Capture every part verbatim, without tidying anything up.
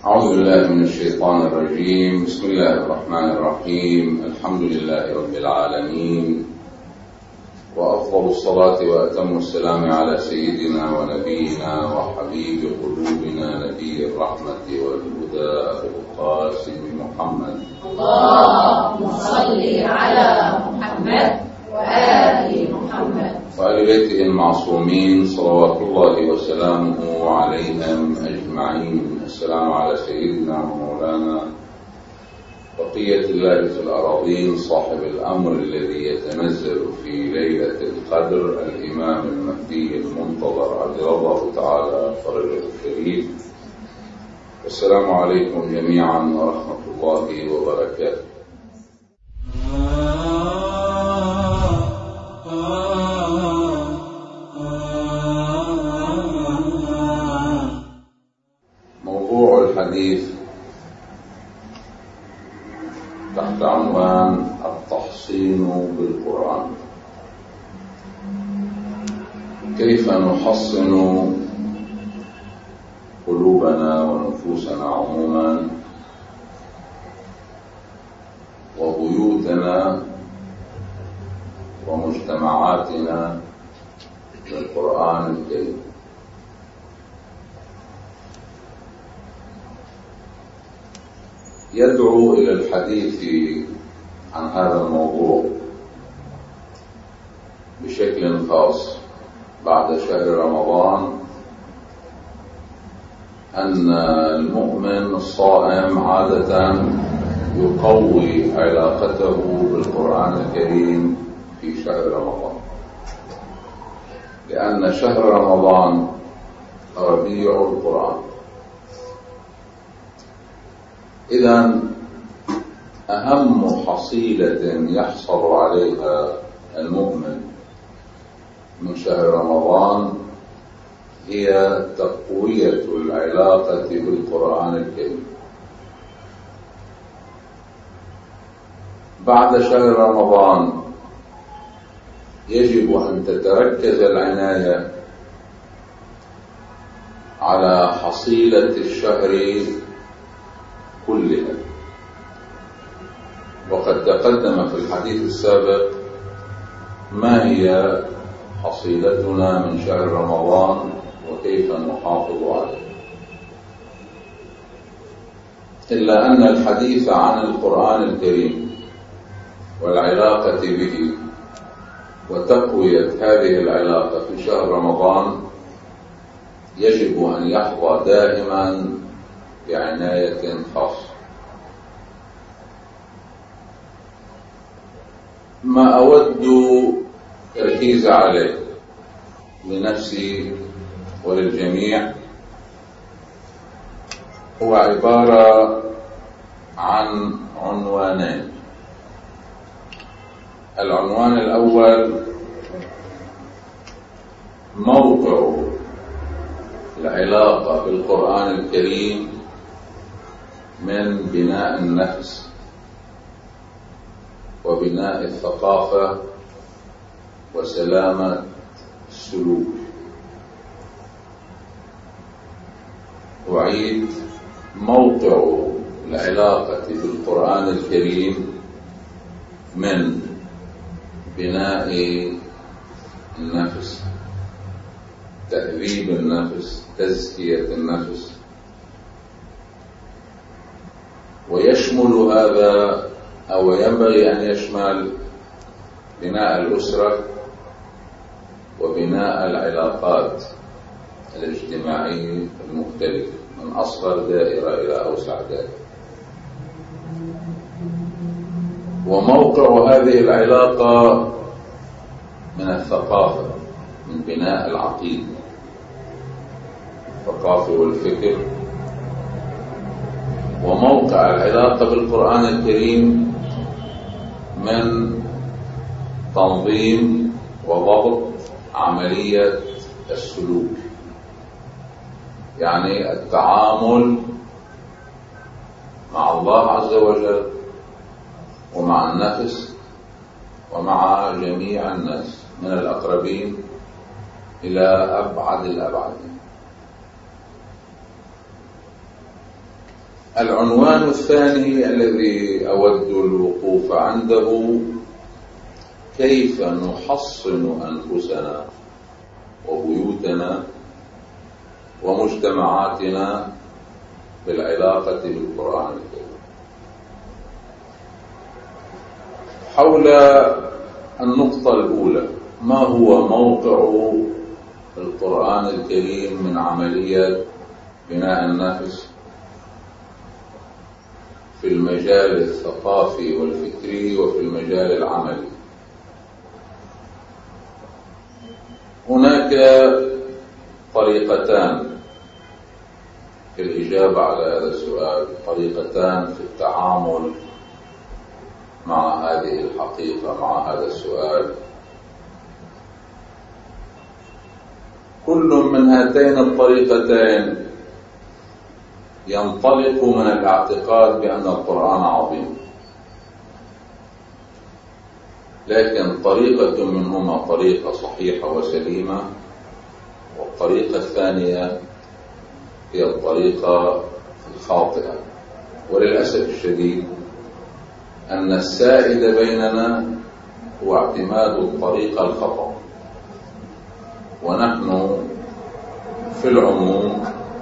أعوذ بالله من الشيطان الرجيم. بسم الله الرحمن الرحيم. الحمد لله رب العالمين، وأفضل الصلاة وأتم السلام على سيدنا ونبينا وحبيب قلوبنا نبي الرحمة والهدى أبو القاسم محمد. اللهم صل على محمد وآل محمد وآل بيته المعصومين صلوات الله وسلامه عليهم أجمعين. السلام على سيدنا ومولانا بقية الله في الأراضين، صاحب الأمر الذي يتنزل في ليلة القدر، الإمام المهدي المنتظر عجل الله تعالى فرجه الشريف. السلام عليكم جميعا ورحمة الله وبركاته. موضوع الحديث تحت عنوان التحصين بالقرآن. كيف نحصن قلوبنا ونفوسنا عموما وبيوتنا ومجتمعاتنا بالقرآن الكريم. يدعو إلى الحديث عن هذا الموضوع بشكل خاص بعد شهر رمضان أن المؤمن الصائم عادة يقوي علاقته بالقرآن الكريم في شهر رمضان، لأن شهر رمضان ربيع القرآن. إذن أهم حصيلة يحصل عليها المؤمن من شهر رمضان هي تقوية العلاقة بالقرآن الكريم. بعد شهر رمضان يجب أن تتركز العناية على حصيلة الشهر كلها. وقد تقدم في الحديث السابق ما هي حصيلتنا من شهر رمضان وكيف نحافظ عليه، إلا أن الحديث عن القرآن الكريم والعلاقة به وتقوية هذه العلاقة في شهر رمضان يجب أن يحظى دائما بعناية خاصة. ما أود التركيز عليه لنفسي وللجميع هو عبارة عن عنوانين. العنوان الأول موقع العلاقة بالقرآن الكريم من بناء النفس وبناء الثقافة وسلامة السلوك. أعيد: موقع العلاقة بالقرآن الكريم من بناء النفس، تهذيب النفس، تزكية النفس. ويشمل هذا أو ينبغي أن يشمل بناء الأسرة وبناء العلاقات الاجتماعية المختلفة من أصغر دائرة إلى أوسع دائرة. وموقع هذه العلاقة من الثقافة، من بناء العقيدة، الثقافة والفكر. وموقع العلاقة بالقرآن الكريم من تنظيم وضبط عملية السلوك، يعني التعامل مع الله عز وجل ومع النفس ومع جميع الناس من الأقربين إلى أبعد الأبعد. العنوان الثاني الذي أود الوقوف عنده: كيف نحصن أنفسنا وبيوتنا ومجتمعاتنا بالعلاقة بالقرآن الكريم. حول النقطة الأولى: ما هو موقع القرآن الكريم من عملية بناء النفس في المجال الثقافي والفكري وفي المجال العملي؟ هناك طريقتان في الإجابة على هذا السؤال، طريقتان في التعامل مع هذه الحقيقة، مع هذا السؤال. كل من هاتين الطريقتين ينطلق من الاعتقاد بأن القرآن عظيم، لكن طريقة منهما طريقة صحيحة وسليمة، والطريقة الثانية هي الطريقة الخاطئة. وللأسف الشديد أن السائد بيننا هو اعتماد الطريقة الخطأ، ونحن في العموم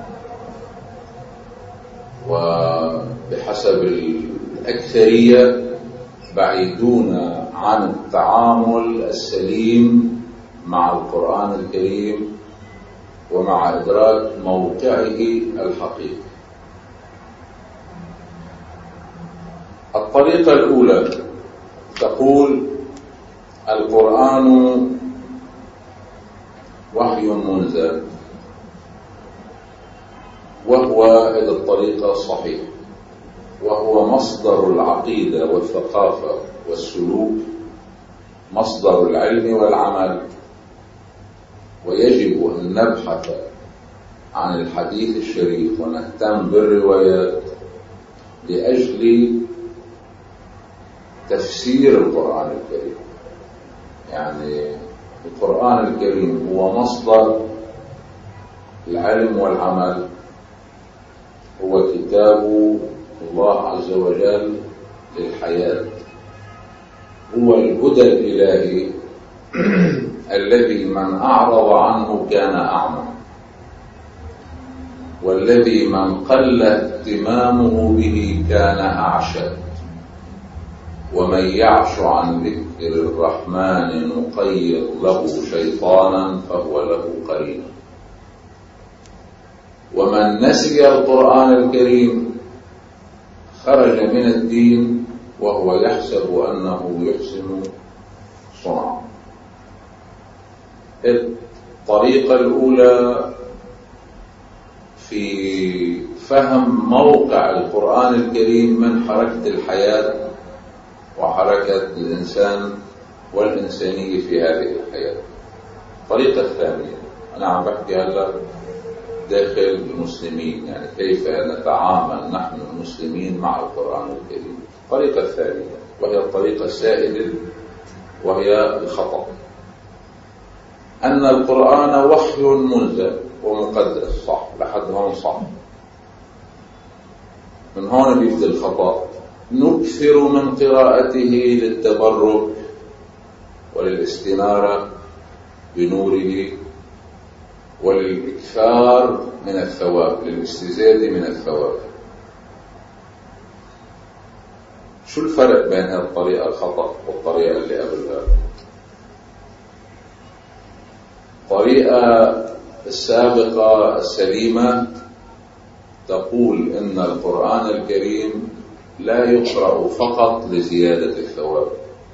وبحسب الأكثرية بعيدون عن التعامل السليم مع القرآن الكريم ومع إدراك موقعه الحقيقي. الطريقة الأولى تقول: القرآن وحي منزل، وهو هذه الطريقة الصحيحة، وهو مصدر العقيدة والثقافة والسلوك، مصدر العلم والعمل، ويجب أن نبحث عن الحديث الشريف ونهتم بالروايات لأجل تفسير القرآن الكريم. يعني القرآن الكريم هو مصدر العلم والعمل، هو كتاب الله عز وجل للحياة، هو الهدى الإلهي الذي من أعرض عنه كان أعمى، والذي من قل اهتمامه به كان أعشى، ومن يعش عن ذكر الرحمن نقيض له شيطانا فهو له قرين. ومن نسي القرآن الكريم خرج من الدين وهو يحسب أنه يحسن صنعا. الطريقة الأولى في فهم موقع القرآن الكريم من حركة الحياة وحركة الإنسان والإنسانية في هذه الحياة. الطريقة الثانية، أنا عم بحكي هلا داخل المسلمين، يعني كيف نتعامل نحن المسلمين مع القرآن الكريم. الطريقة الثانية وهي الطريقة السائدة وهي الخطأ: أن القرآن وحي منزل ومقدس. صح، لحد هون صح. من هون بيبدأ الخطأ: نكثر من قراءته للتبرك وللاستنارة بنوره وللإكثار من الثواب، للاستزادة من الثواب. شو الفرق بين هذه الطريقة الخطأ والطريقة اللي قبلها؟ الطريقة السابقة السليمة تقول إن القرآن الكريم لا يقرأ فقط لزيادة الثواب،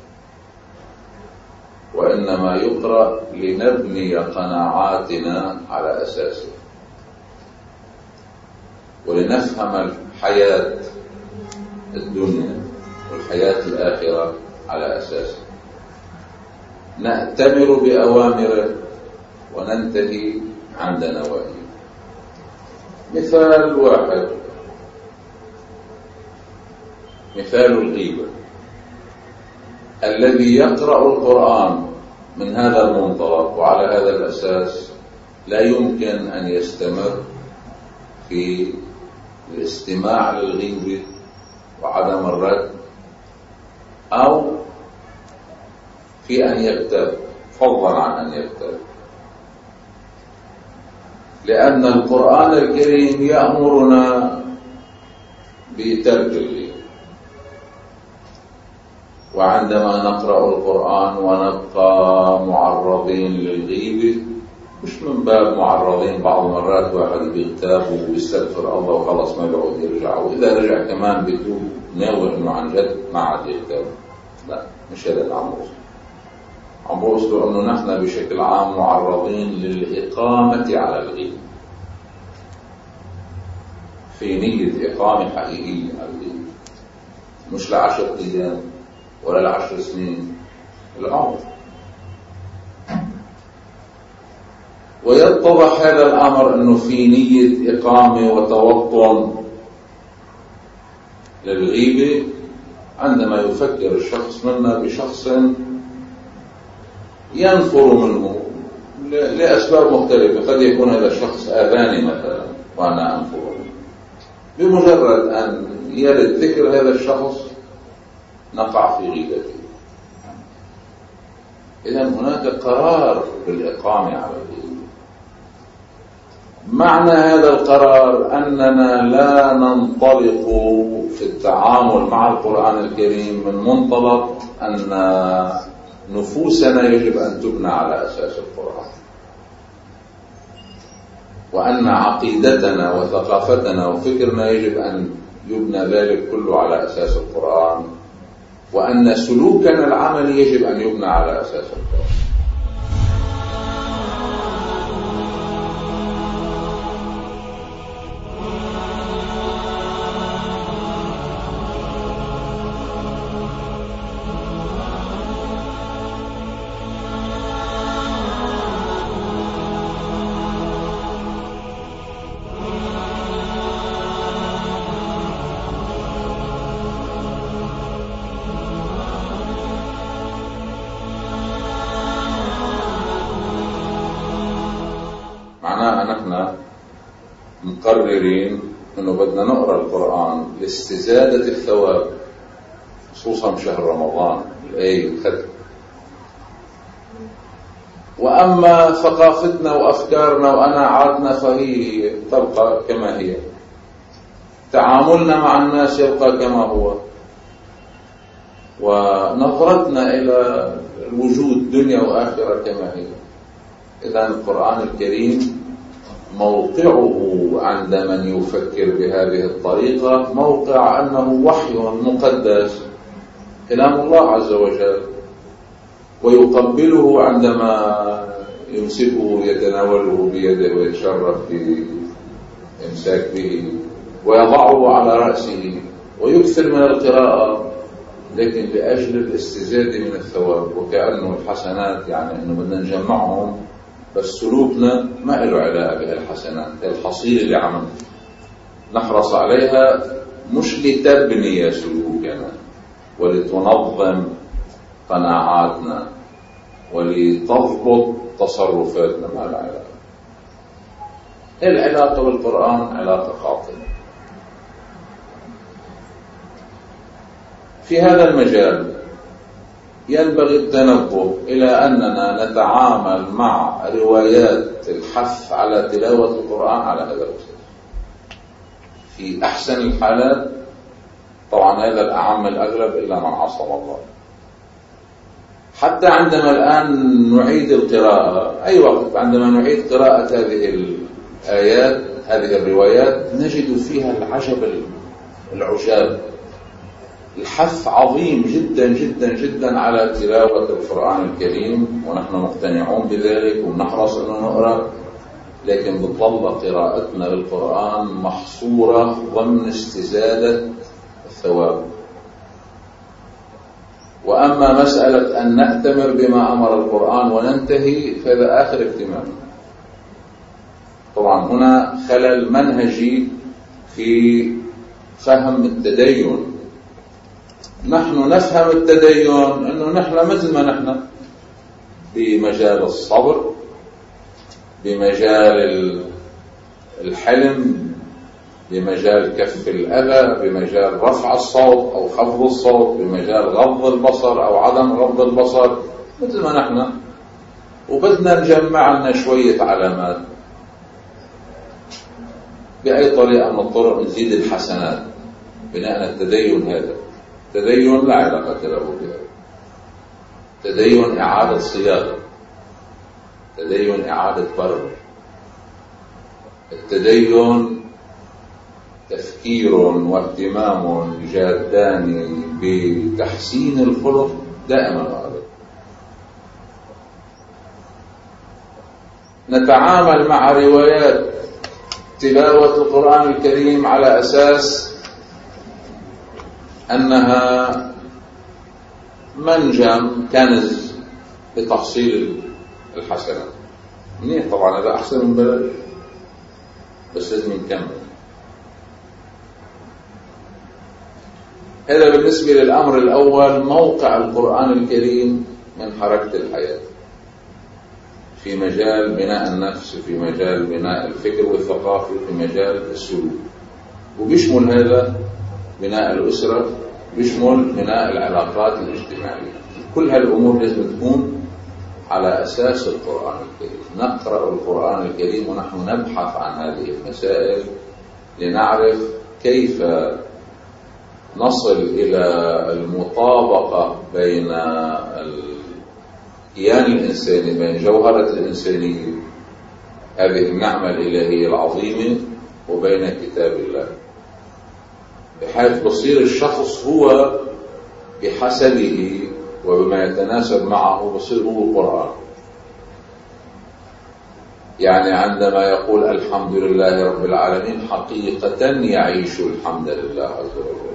وإنما يقرأ لنبني قناعاتنا على أساسه، ولنفهم الحياة الدنيا والحياة الآخرة على أساسه، نأتمر بأوامره وننتهي عند نواهيه. مثال واحد، مثال الغيبة. الذي يقرأ القرآن من هذا المنطلق وعلى هذا الأساس لا يمكن أن يستمر في الاستماع للغيبة وعدم الرد، أو في أن يكتب فضلا عن أن يكتب، لأن القرآن الكريم يأمرنا بترك الغيبة. وعندما نقرأ القرآن ونبقى معرضين للغيبة، مش من باب معرضين، بعض المرات واحد بيغتاب وبيستغفر الله وخلص ما بيعود يرجع، وإذا رجع كمان بيتوب ناوي إنه عن جد ما عاد يغتاب. لا، مش هذا اللي عم بوصل. عم بوصل إنه نحن بشكل عام معرضين للإقامة على الغيبة في نية إقامة حقيقية على الغيبة، مش لعشر أيام ولا لعشر سنين، العمر. ويتضح هذا الأمر أنه في نية إقامة وتوطن للغيبة عندما يفكر الشخص منا بشخص ينفر منه لأسباب مختلفة. قد يكون هذا الشخص آذاني مثلا وأنا أنفر منه، بمجرد أن يرد ذكر هذا الشخص نقع في غيبته. إذن هناك قرار بالإقامة على الغيبة. معنى هذا القرار أننا لا ننطلق في التعامل مع القرآن الكريم من منطلق أن نفوسنا يجب أن تبنى على أساس القرآن، وأن عقيدتنا وثقافتنا وفكرنا يجب أن يبنى ذلك كله على أساس القرآن، وأن سلوكنا العملي يجب أن يبنى على أساس القرآن. نحن مقررين أنه بدنا نقرأ القرآن لاستزادة الثواب، خصوصا شهر رمضان الآية الختم. وأما ثقافتنا وأفكارنا وقناعاتنا فهي تبقى كما هي، تعاملنا مع الناس يبقى كما هو، ونظرتنا إلى الوجود دنيا وآخرة كما هي. إذن القرآن الكريم موقعه عند من يفكر بهذه الطريقة موقع أنه وحي مقدس، كلام الله عز وجل، ويقبله عندما يمسكه يتناوله بيده ويتشرف بإمساك به، ويضعه على رأسه ويكثر من القراءة، لكن لأجل الاستزادة من الثواب، وكأنه الحسنات يعني أنه بدنا نجمعهم، بس سلوكنا ما له علاقة بهالحسنات. الحصيلة اللي عملنا نحرص عليها مش لتبني سلوكنا ولتنظم قناعاتنا ولتضبط تصرفاتنا، ما لها علاقة. العلاقة بالقرآن علاقة خاطئة. في هذا المجال ينبغي التنبه إلى أننا نتعامل مع روايات الحث على تلاوة القرآن على هذا الأساس. في أحسن الحالات، طبعا هذا الأعم الأغلب إلا من عصم الله، حتى عندما الآن نعيد القراءة، أي وقت عندما نعيد قراءة هذه الآيات هذه الروايات نجد فيها العجب العجاب، الحث عظيم جدا جدا جدا على تلاوة القرآن الكريم، ونحن مقتنعون بذلك ونحرص أن نقرأ، لكن بتظل قراءتنا للقرآن محصورة ضمن استزادة الثواب. وأما مسألة أن نأتمر بما أمر القرآن وننتهي فهذا آخر اهتمام. طبعا هنا خلل منهجي في فهم التدين. نحن نفهم التدين أنه نحن مثل ما نحن بمجال الصبر، بمجال الحلم، بمجال كف الأذى، بمجال رفع الصوت أو خفض الصوت، بمجال غض البصر أو عدم غض البصر، مثل ما نحن. وبدنا نجمع لنا شوية علامات بأي طريقة من الطرق نزيد الحسنات بناء على التدين. هذا تدين لا علاقة له بها، تدين إعادة صياغة، تدين إعادة برمج، التدين تفكير واهتمام جادان بتحسين الخلق دائما وابدا. نتعامل مع روايات تلاوة القرآن الكريم على أساس أنها منجم كنز لتحصيل الحسنات. منيح طبعا، هذا أحسن من بلاش، بس لازم نكمل. هذا بالنسبة للأمر الأول، موقع القرآن الكريم من حركة الحياة في مجال بناء النفس، في مجال بناء الفكر والثقافة، في مجال السلوك. وبيشمل هذا بناء الأسرة، بيشمل بناء العلاقات الاجتماعية. كل هالأمور لازم تكون على أساس القرآن الكريم. نقرأ القرآن الكريم ونحن نبحث عن هذه المسائل لنعرف كيف نصل إلى المطابقة بين الكيان الإنساني، بين جوهرة الإنسانية، هذه النعمة الإلهية العظيمة، وبين كتاب الله، بحيث بصير الشخص هو بحسبه وبما يتناسب معه، بصير هو القرآن. يعني عندما يقول الحمد لله رب العالمين، حقيقة يعيش الحمد لله عز وجل.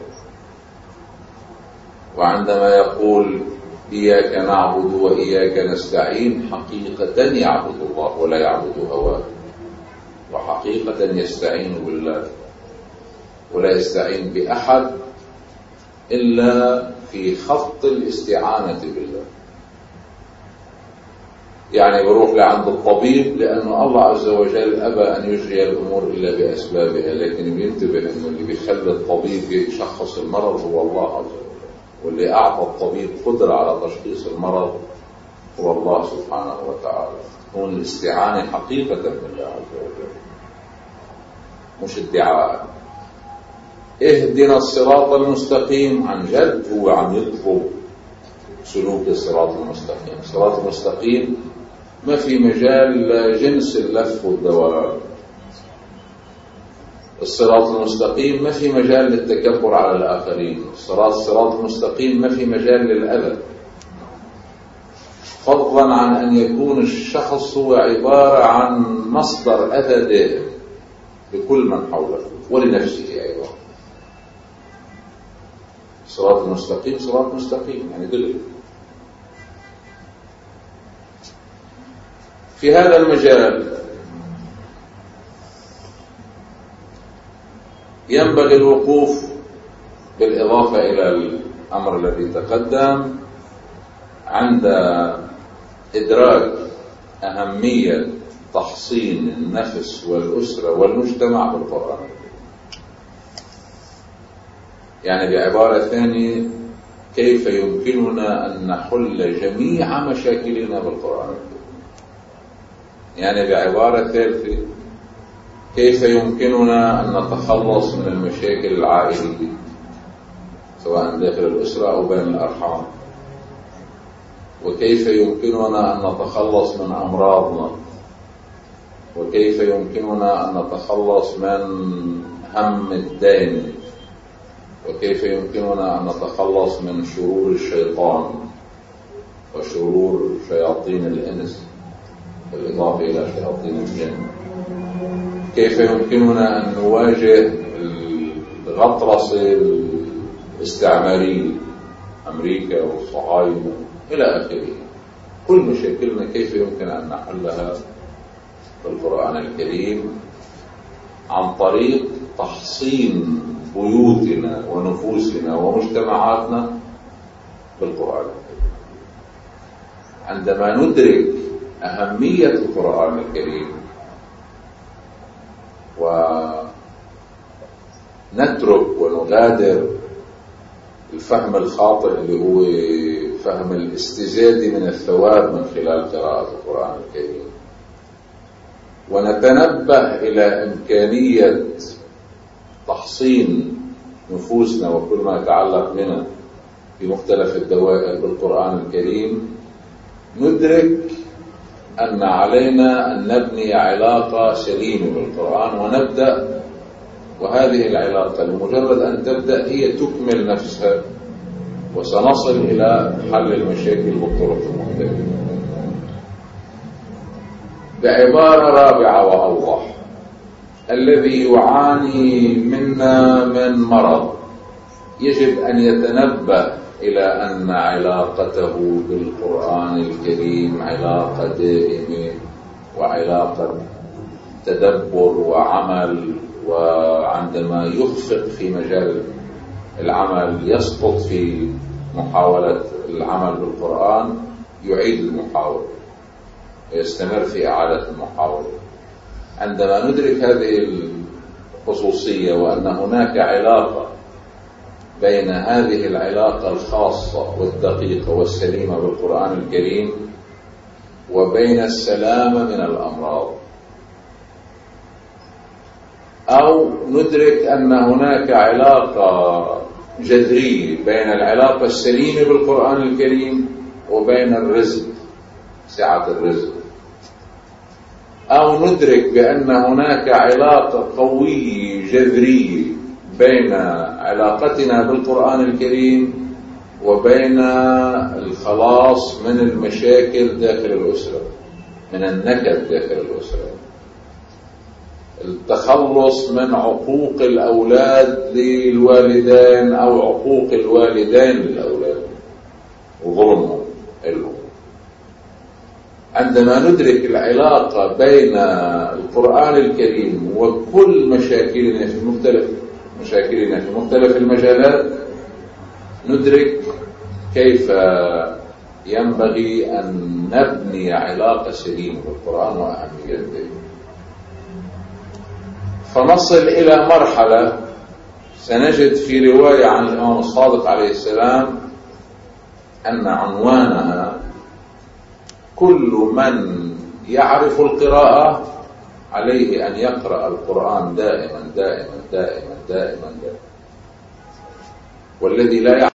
وعندما يقول إياك نعبد وإياك نستعين، حقيقة يعبد الله ولا يعبد هواه، وحقيقة يستعين بالله ولا يستعين بأحد إلا في خط الاستعانة بالله. يعني بروح لعند الطبيب لأنه الله عز وجل أبى أن يجري الأمور إلا بأسبابها، لكن بينتبه أنه اللي بيخلي الطبيب يشخص المرض هو الله عز وجل، واللي أعطى الطبيب قدرة على تشخيص المرض هو الله سبحانه وتعالى. هون الاستعانة حقيقة بالله عز وجل، مش ادعاء. اهدنا الصراط المستقيم، عن جد هو عم يطلب سلوك الصراط المستقيم. الصراط المستقيم ما في مجال جنس اللف والدوران. الصراط المستقيم ما في مجال للتكبر على الآخرين. الصراط الصراط المستقيم ما في مجال للأذى، فضلا عن أن يكون الشخص هو عبارة عن مصدر أذى دائم لكل من حوله ولنفسه أيضا. الصراط المستقيم صراط مستقيم يعني دليل. في هذا المجال ينبغي الوقوف بالإضافة إلى الأمر الذي تقدم عند إدراك أهمية تحصين النفس والأسرة والمجتمع بالقرآن. يعني بعبارة ثانية، كيف يمكننا أن نحل جميع مشاكلنا بالقرآن؟ يعني بعبارة ثالثة، كيف يمكننا أن نتخلص من المشاكل العائلية سواء داخل الأسرة أو بين الأرحام؟ وكيف يمكننا أن نتخلص من أمراضنا؟ وكيف يمكننا أن نتخلص من هم الدين؟ وكيف يمكننا أن نتخلص من شرور الشيطان وشرور شياطين الإنس بالإضافة إلى شياطين الجن؟ كيف يمكننا أن نواجه الغطرسة الاستعمارية، أمريكا والصهاينة إلى آخره؟ كل مشاكلنا كيف يمكن أن نحلها بالقرآن الكريم عن طريق تحصين بيوتنا ونفوسنا ومجتمعاتنا بالقرآن الكريم. عندما ندرك أهمية القرآن الكريم نترك ونغادر الفهم الخاطئ اللي هو فهم الاستزادة من الثواب من خلال قراءة القرآن الكريم، ونتنبه إلى إمكانية تحصين نفوسنا وكل ما يتعلق بنا في مختلف الدوائر بالقرآن الكريم، ندرك أن علينا أن نبني علاقة سليمة بالقرآن ونبدأ، وهذه العلاقة لمجرد أن تبدأ هي تكمل نفسها، وسنصل إلى حل المشاكل بالطرق المختلفة. بعبارة رابعة وأوضح، الذي يعاني منا من مرض يجب أن يتنبه إلى أن علاقته بالقرآن الكريم علاقة دائمة وعلاقة تدبر وعمل، وعندما يخفق في مجال العمل يسقط في محاولة العمل بالقرآن يعيد المحاولة ويستمر في إعادة المحاولة. عندما ندرك هذه الخصوصية وأن هناك علاقة بين هذه العلاقة الخاصة والدقيقة والسليمة بالقرآن الكريم وبين السلامة من الأمراض، أو ندرك أن هناك علاقة جذرية بين العلاقة السليمة بالقرآن الكريم وبين الرزق، سعة الرزق، أو ندرك بأن هناك علاقة قوية جذرية بين علاقتنا بالقرآن الكريم وبين الخلاص من المشاكل داخل الأسرة، من النكد داخل الأسرة، التخلص من عقوق الأولاد للوالدين أو عقوق الوالدين للأولاد وظلمهم لهم. عندما ندرك العلاقة بين القرآن الكريم وكل مشاكلنا في مختلف مشاكلنا في مختلف المجالات، ندرك كيف ينبغي أن نبني علاقة سليمة بالقرآن وأهميته. فنصل إلى مرحلة سنجد في رواية عن الإمام الصادق عليه السلام أن عنوانها كل من يعرف القراءة عليه أن يقرأ القرآن دائما دائما دائما دائما, دائما. والذي لا يعرف